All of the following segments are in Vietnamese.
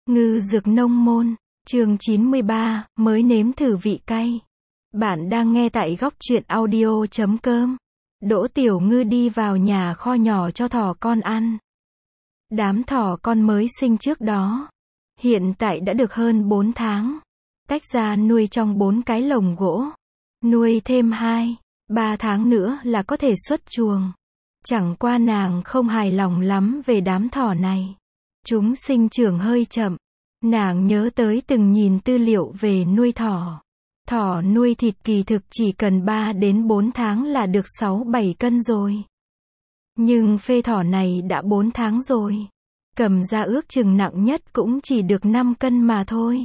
Ngư dược nông môn, chương 93, mới nếm thử vị cay. Bạn đang nghe tại góc truyện audio.com. Đỗ Tiểu Ngư đi vào nhà kho nhỏ cho thỏ con ăn. Đám thỏ con mới sinh trước đó, hiện tại đã được hơn 4 tháng. Tách ra nuôi trong 4 cái lồng gỗ. Nuôi thêm 2, 3 tháng nữa là có thể xuất chuồng. Chẳng qua nàng không hài lòng lắm về đám thỏ này. Chúng sinh trưởng hơi chậm. Nàng nhớ tới từng nhìn tư liệu về nuôi thỏ. Thỏ nuôi thịt kỳ thực chỉ cần 3 đến 4 tháng là được 6-7 cân rồi. Nhưng phê thỏ này đã 4 tháng rồi. Cầm ra ước chừng nặng nhất cũng chỉ được 5 cân mà thôi.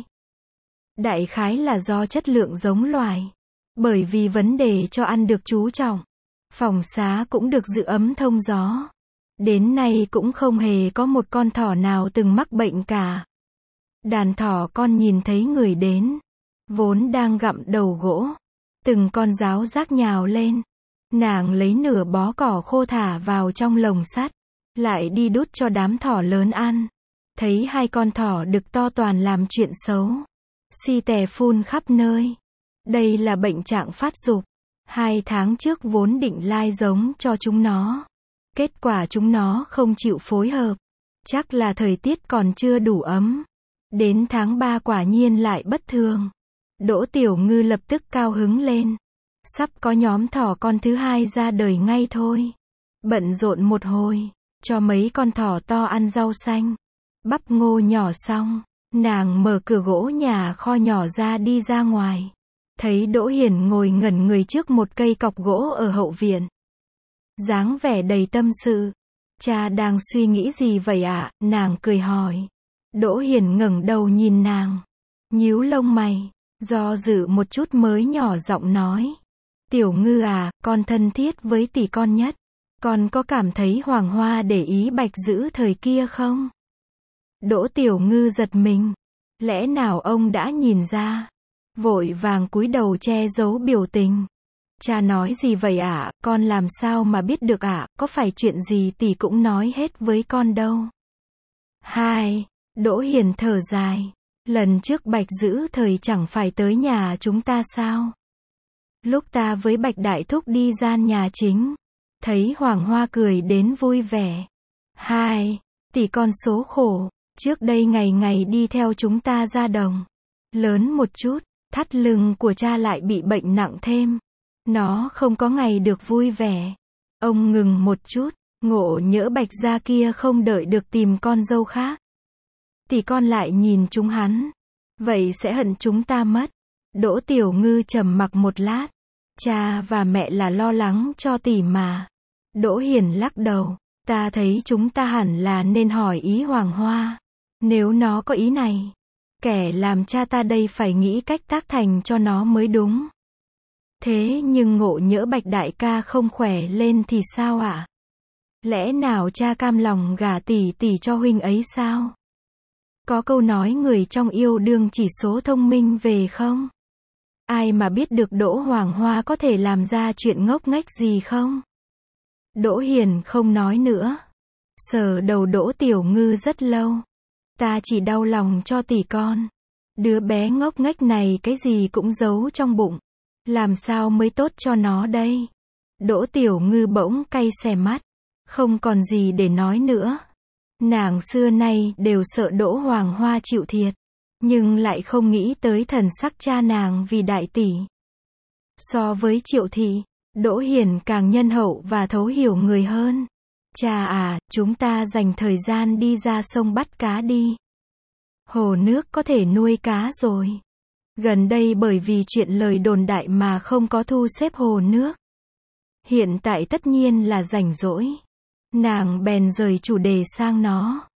Đại khái là do chất lượng giống loài. Bởi vì vấn đề cho ăn được chú trọng. Phòng xá cũng được giữ ấm thông gió. Đến nay cũng không hề có một con thỏ nào từng mắc bệnh cả. Đàn thỏ con nhìn thấy người đến, vốn đang gặm đầu gỗ, từng con ráo rác nhào lên. Nàng lấy nửa bó cỏ khô thả vào trong lồng sắt, lại đi đút cho đám thỏ lớn ăn. Thấy 2 con thỏ đực to toàn làm chuyện xấu, xi tè phun khắp nơi. Đây là bệnh trạng phát dục. 2 tháng trước vốn định lai giống cho chúng nó. Kết quả chúng nó không chịu phối hợp. Chắc là thời tiết còn chưa đủ ấm. Đến tháng 3 quả nhiên lại bất thường. Đỗ Tiểu Ngư lập tức cao hứng lên. Sắp có nhóm thỏ con thứ 2 ra đời ngay thôi. Bận rộn một hồi, cho mấy con thỏ to ăn rau xanh, bắp ngô nhỏ xong, nàng mở cửa gỗ nhà kho nhỏ ra đi ra ngoài. Thấy Đỗ Hiền ngồi ngẩn người trước một cây cọc gỗ ở hậu viện. Dáng vẻ đầy tâm sự. Cha đang suy nghĩ gì vậy ạ? Nàng cười hỏi. Đỗ Hiền ngẩng đầu nhìn nàng, nhíu lông mày, do dự một chút mới nhỏ giọng nói. Tiểu Ngư à, con thân thiết với tỷ con nhất. Con có cảm thấy Hoàng Hoa để ý Bạch Dữ thời kia không? Đỗ Tiểu Ngư giật mình. Lẽ nào ông đã nhìn ra? Vội vàng cúi đầu che giấu biểu tình. Cha nói gì vậy ạ? Con làm sao mà biết được ạ? Có phải chuyện gì tỷ cũng nói hết với con đâu. Đỗ Hiền thở dài. Lần trước Bạch Dữ thời chẳng phải tới nhà chúng ta sao? Lúc ta với Bạch Đại Thúc đi gian nhà chính, thấy Hoàng Hoa cười đến vui vẻ. Tỷ con số khổ. Trước đây ngày ngày đi theo chúng ta ra đồng. Lớn một chút, thắt lưng của cha lại bị bệnh nặng thêm. Nó không có ngày được vui vẻ. Ông ngừng một chút, ngộ nhỡ Bạch gia kia không đợi được tìm con dâu khác. Tỷ con lại nhìn chúng hắn. Vậy sẽ hận chúng ta mất. Đỗ Tiểu Ngư trầm mặc một lát. Cha và mẹ là lo lắng cho tỷ mà. Đỗ Hiền lắc đầu. Ta thấy chúng ta hẳn là nên hỏi ý Hoàng Hoa. Nếu nó có ý này, kẻ làm cha ta đây phải nghĩ cách tác thành cho nó mới đúng. Thế nhưng ngộ nhỡ Bạch đại ca không khỏe lên thì sao ạ? Lẽ nào cha cam lòng gả tỷ cho huynh ấy sao? Có câu nói người trong yêu đương chỉ số thông minh về không? Ai mà biết được Đỗ Hoàng Hoa có thể làm ra chuyện ngốc nghếch gì không? Đỗ Hiền không nói nữa. Sờ đầu Đỗ Tiểu Ngư rất lâu. Ta chỉ đau lòng cho tỷ con. Đứa bé ngốc nghếch này cái gì cũng giấu trong bụng. Làm sao mới tốt cho nó đây? Đỗ Tiểu Ngư bỗng cay xè mắt. Không còn gì để nói nữa. Nàng xưa nay đều sợ Đỗ Hoàng Hoa chịu thiệt. Nhưng lại không nghĩ tới thần sắc cha nàng vì đại tỷ. So với Triệu Thị, Đỗ Hiền càng nhân hậu và thấu hiểu người hơn. Cha à, chúng ta dành thời gian đi ra sông bắt cá đi. Hồ nước có thể nuôi cá rồi. Gần đây bởi vì chuyện lời đồn đại mà không có thu xếp hồ nước. Hiện tại tất nhiên là rảnh rỗi. Nàng bèn rời chủ đề sang nó.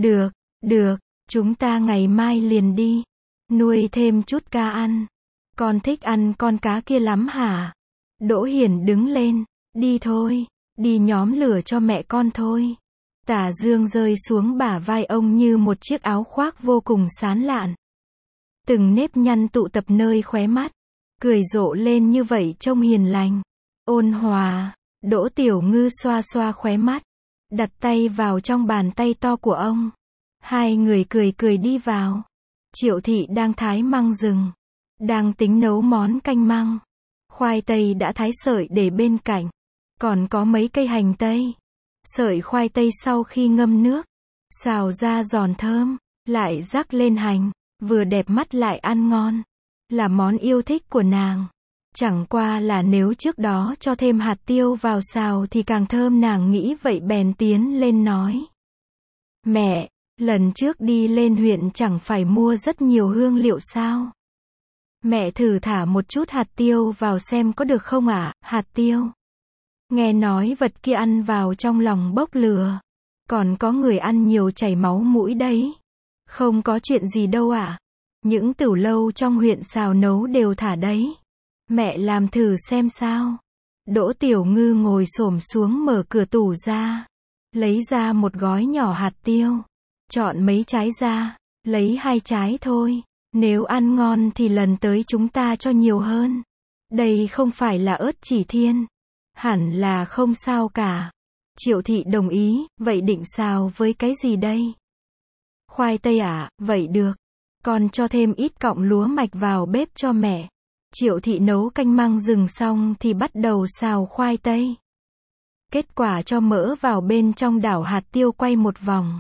Được, chúng ta ngày mai liền đi. Nuôi thêm chút cá ăn. Con thích ăn con cá kia lắm hả? Đỗ Hiền đứng lên. Đi thôi, đi nhóm lửa cho mẹ con thôi. Tà dương rơi xuống bả vai ông như một chiếc áo khoác vô cùng sán lạn. Từng nếp nhăn tụ tập nơi khóe mắt. Cười rộ lên như vậy trông hiền lành, ôn hòa. Đỗ Tiểu Ngư xoa xoa khóe mắt, đặt tay vào trong bàn tay to của ông. Hai người cười cười đi vào. Triệu thị đang thái măng rừng. Đang tính nấu món canh măng. Khoai tây đã thái sợi để bên cạnh. Còn có mấy cây hành tây. Sợi khoai tây sau khi ngâm nước, xào ra giòn thơm, lại rắc lên hành, vừa đẹp mắt lại ăn ngon. Là món yêu thích của nàng. Chẳng qua là nếu trước đó cho thêm hạt tiêu vào xào thì càng thơm, nàng nghĩ vậy bèn tiến lên nói. Mẹ, lần trước đi lên huyện chẳng phải mua rất nhiều hương liệu sao? Mẹ thử thả một chút hạt tiêu vào xem có được không ạ? Hạt tiêu. Nghe nói vật kia ăn vào trong lòng bốc lửa. Còn có người ăn nhiều chảy máu mũi đấy. Không có chuyện gì đâu ạ. Những tửu lâu trong huyện xào nấu đều thả đấy. Mẹ làm thử xem sao. Đỗ Tiểu Ngư ngồi xổm xuống mở cửa tủ ra. Lấy ra một gói nhỏ hạt tiêu. Chọn mấy trái ra. Lấy 2 trái thôi. Nếu ăn ngon thì lần tới chúng ta cho nhiều hơn. Đây không phải là ớt chỉ thiên. Hẳn là không sao cả. Triệu thị đồng ý, vậy định xào với cái gì đây? Khoai tây ạ, vậy được. Con cho thêm ít cọng lúa mạch vào bếp cho mẹ. Triệu thị nấu canh măng rừng xong thì bắt đầu xào khoai tây. Kết quả cho mỡ vào bên trong đảo hạt tiêu quay một vòng.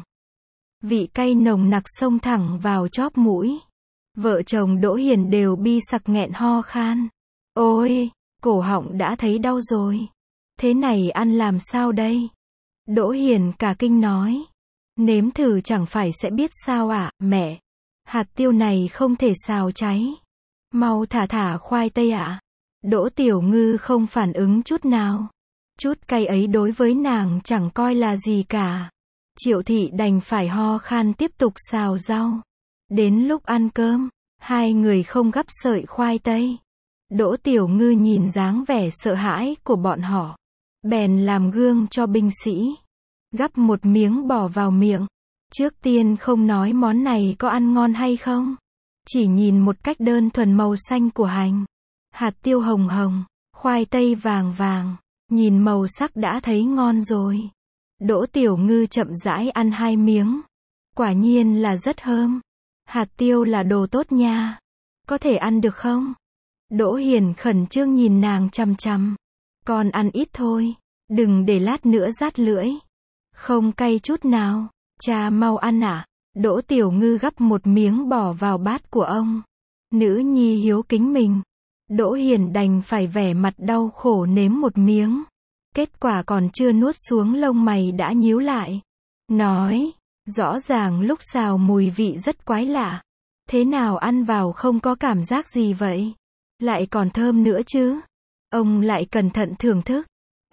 Vị cay nồng nặc xông thẳng vào chóp mũi. Vợ chồng Đỗ Hiền đều bi sặc nghẹn ho khan. Ôi, cổ họng đã thấy đau rồi. Thế này ăn làm sao đây? Đỗ Hiền cả kinh nói. Nếm thử chẳng phải sẽ biết sao ạ, mẹ. Hạt tiêu này không thể xào cháy. Mau thả khoai tây ạ. Đỗ Tiểu Ngư không phản ứng chút nào. Chút cay ấy đối với nàng chẳng coi là gì cả. Triệu thị đành phải ho khan tiếp tục xào rau. Đến lúc ăn cơm, hai người không gắp sợi khoai tây. Đỗ Tiểu Ngư nhìn dáng vẻ sợ hãi của bọn họ. Bèn làm gương cho binh sĩ. Gắp một miếng bỏ vào miệng. Trước tiên không nói món này có ăn ngon hay không. Chỉ nhìn một cách đơn thuần màu xanh của hành. Hạt tiêu hồng hồng, khoai tây vàng vàng. Nhìn màu sắc đã thấy ngon rồi. Đỗ Tiểu Ngư chậm rãi ăn 2 miếng. Quả nhiên là rất thơm. Hạt tiêu là đồ tốt nha. Có thể ăn được không? Đỗ Hiền khẩn trương nhìn nàng chằm chằm. Con ăn ít thôi. Đừng để lát nữa rát lưỡi. Không cay chút nào. Cha mau ăn ạ. Đỗ Tiểu Ngư gắp một miếng bỏ vào bát của ông. Nữ nhi hiếu kính mình. Đỗ Hiền đành phải vẻ mặt đau khổ nếm một miếng. Kết quả còn chưa nuốt xuống lông mày đã nhíu lại. Nói, rõ ràng lúc xào mùi vị rất quái lạ. Thế nào ăn vào không có cảm giác gì vậy? Lại còn thơm nữa chứ? Ông lại cẩn thận thưởng thức.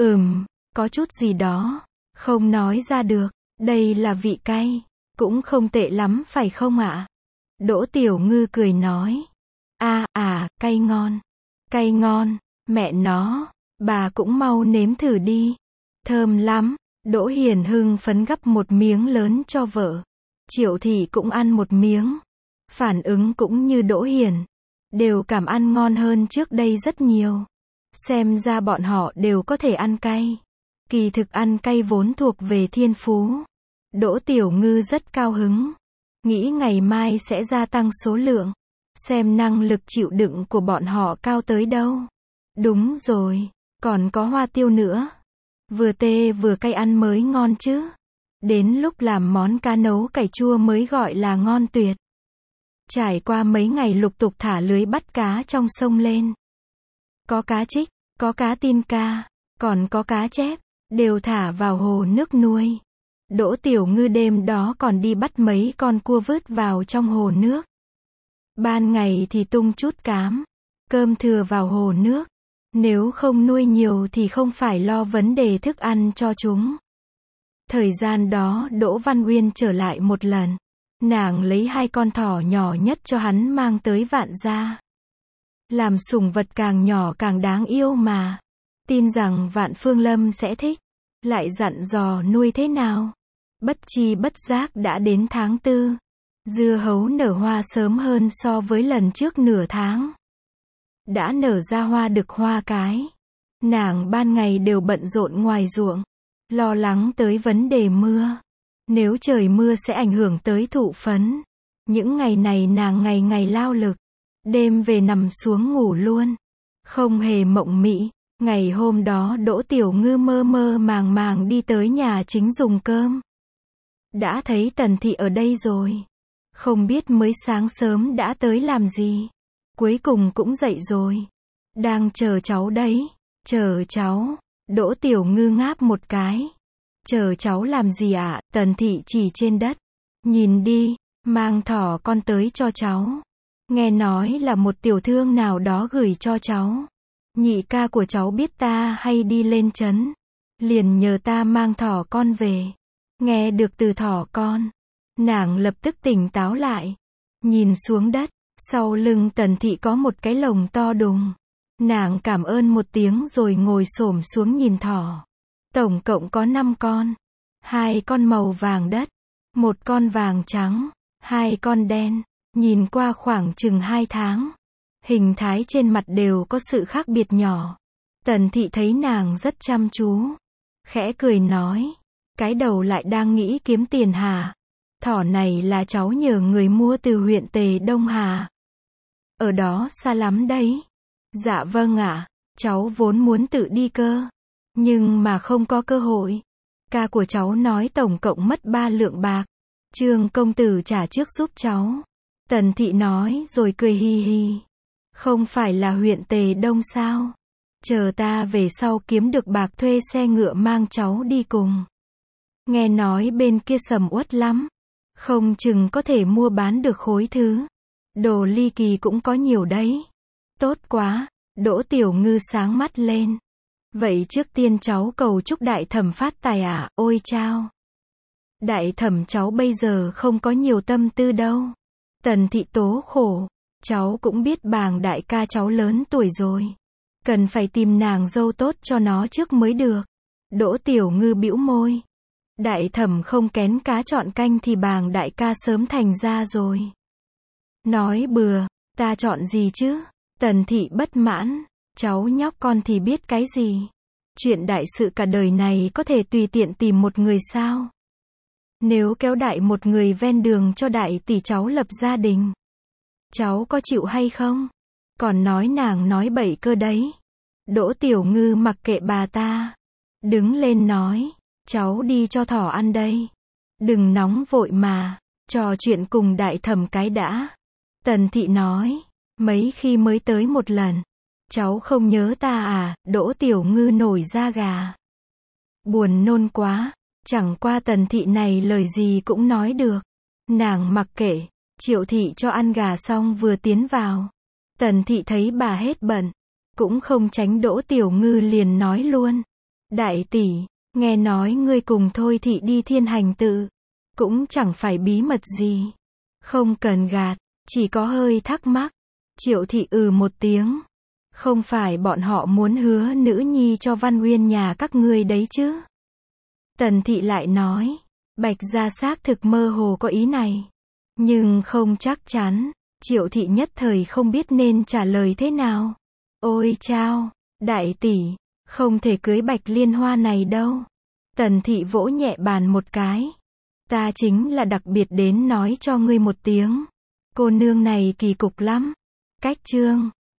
Có chút gì đó. Không nói ra được. Đây là vị cay. Cũng không tệ lắm phải không ạ? Đỗ Tiểu Ngư cười nói. Cay ngon. Cay ngon. Mẹ nó. Bà cũng mau nếm thử đi. Thơm lắm. Đỗ Hiền hưng phấn gắp một miếng lớn cho vợ. Triệu thị cũng ăn một miếng. Phản ứng cũng như Đỗ Hiền. Đều cảm ăn ngon hơn trước đây rất nhiều. Xem ra bọn họ đều có thể ăn cay. Kỳ thực ăn cay vốn thuộc về thiên phú. Đỗ Tiểu Ngư rất cao hứng. Nghĩ ngày mai sẽ gia tăng số lượng. Xem năng lực chịu đựng của bọn họ cao tới đâu. Đúng rồi. Còn có hoa tiêu nữa. Vừa tê vừa cay ăn mới ngon chứ. Đến lúc làm món cá nấu cải chua mới gọi là ngon tuyệt. Trải qua mấy ngày lục tục thả lưới bắt cá trong sông lên. Có cá trích, có cá tin ca, còn có cá chép, đều thả vào hồ nước nuôi. Đỗ Tiểu Ngư đêm đó còn đi bắt mấy con cua vớt vào trong hồ nước. Ban ngày thì tung chút cám, cơm thừa vào hồ nước. Nếu không nuôi nhiều thì không phải lo vấn đề thức ăn cho chúng. Thời gian đó Đỗ Văn Uyên trở lại một lần. Nàng lấy 2 con thỏ nhỏ nhất cho hắn mang tới Vạn gia. Làm sủng vật càng nhỏ càng đáng yêu mà. Tin rằng Vạn Phương Lâm sẽ thích. Lại dặn dò nuôi thế nào. Bất chi bất giác đã đến tháng 4. Dưa hấu nở hoa sớm hơn so với lần trước nửa tháng. Đã nở ra hoa đực hoa cái. Nàng ban ngày đều bận rộn ngoài ruộng. Lo lắng tới vấn đề mưa. Nếu trời mưa sẽ ảnh hưởng tới thụ phấn. Những ngày này nàng ngày ngày lao lực. Đêm về nằm xuống ngủ luôn. Không hề mộng mị. Ngày hôm đó Đỗ Tiểu Ngư mơ mơ màng màng đi tới nhà chính dùng cơm. Đã thấy Tần Thị ở đây rồi. Không biết mới sáng sớm đã tới làm gì. Cuối cùng cũng dậy rồi. Đang chờ cháu đấy. Chờ cháu. Đỗ Tiểu Ngư ngáp một cái. Chờ cháu làm gì ạ? Tần Thị chỉ trên đất. Nhìn đi, mang thỏ con tới cho cháu. Nghe nói là một tiểu thương nào đó gửi cho cháu. Nhị ca của cháu biết ta hay đi lên trấn. Liền nhờ ta mang thỏ con về. Nghe được từ thỏ con. Nàng lập tức tỉnh táo lại. Nhìn xuống đất. Sau lưng Tần Thị có một cái lồng to đùng. Nàng cảm ơn một tiếng rồi ngồi xổm xuống nhìn thỏ. Tổng cộng có 5 con. 2 con màu vàng đất. 1 con vàng trắng. 2 con đen. Nhìn qua khoảng chừng 2 tháng. Hình thái trên mặt đều có sự khác biệt nhỏ. Tần Thị thấy nàng rất chăm chú. Khẽ cười nói. Cái đầu lại đang nghĩ kiếm tiền hả? Thỏ này là cháu nhờ người mua từ huyện Tề Đông Hà. Ở đó xa lắm đấy. Dạ vâng ạ. Cháu vốn muốn tự đi cơ. Nhưng mà không có cơ hội. Ca của cháu nói tổng cộng mất 3 lượng bạc. Trương công tử trả trước giúp cháu. Tần Thị nói rồi cười hi hi. Không phải là huyện Tề Đông sao? Chờ ta về sau kiếm được bạc thuê xe ngựa mang cháu đi cùng. Nghe nói bên kia sầm uất lắm. Không chừng có thể mua bán được khối thứ. Đồ ly kỳ cũng có nhiều đấy. Tốt quá. Đỗ Tiểu Ngư sáng mắt lên. Vậy trước tiên cháu cầu chúc đại thẩm phát tài ạ. Ôi chao. Đại thẩm cháu bây giờ không có nhiều tâm tư đâu. Tần Thị tố khổ. Cháu cũng biết bàng đại ca cháu lớn tuổi rồi. Cần phải tìm nàng dâu tốt cho nó trước mới được. Đỗ Tiểu Ngư bĩu môi. Đại thẩm không kén cá chọn canh thì bàng đại ca sớm thành ra rồi. Nói bừa, ta chọn gì chứ? Tần Thị bất mãn. Cháu nhóc con thì biết cái gì? Chuyện đại sự cả đời này có thể tùy tiện tìm một người sao? Nếu kéo đại một người ven đường cho đại tỷ cháu lập gia đình. Cháu có chịu hay không? Còn nói nàng nói bậy cơ đấy. Đỗ Tiểu Ngư mặc kệ bà ta. Đứng lên nói. Cháu đi cho thỏ ăn đây. Đừng nóng vội mà. Trò chuyện cùng đại thẩm cái đã. Tần Thị nói. Mấy khi mới tới một lần. Cháu không nhớ ta à? Đỗ Tiểu Ngư nổi da gà. Buồn nôn quá. Chẳng qua Tần Thị này lời gì cũng nói được. Nàng mặc kệ. Triệu Thị cho ăn gà xong vừa tiến vào. Tần Thị thấy bà hết bận. Cũng không tránh Đỗ Tiểu Ngư liền nói luôn. Đại tỷ, nghe nói ngươi cùng Thôi Thị đi Thiên Hành Tự. Cũng chẳng phải bí mật gì. Không cần gạt, chỉ có hơi thắc mắc. Triệu Thị một tiếng. Không phải bọn họ muốn hứa nữ nhi cho Văn Uyên nhà các ngươi đấy chứ? Tần Thị lại nói. Bạch gia xác thực mơ hồ có ý này. Nhưng không chắc chắn. Triệu Thị nhất thời không biết nên trả lời thế nào. Ôi chao, đại tỷ, không thể cưới Bạch Liên Hoa này đâu. Tần Thị vỗ nhẹ bàn một cái. Ta chính là đặc biệt đến nói cho ngươi một tiếng. Cô nương này kỳ cục lắm. Cách chương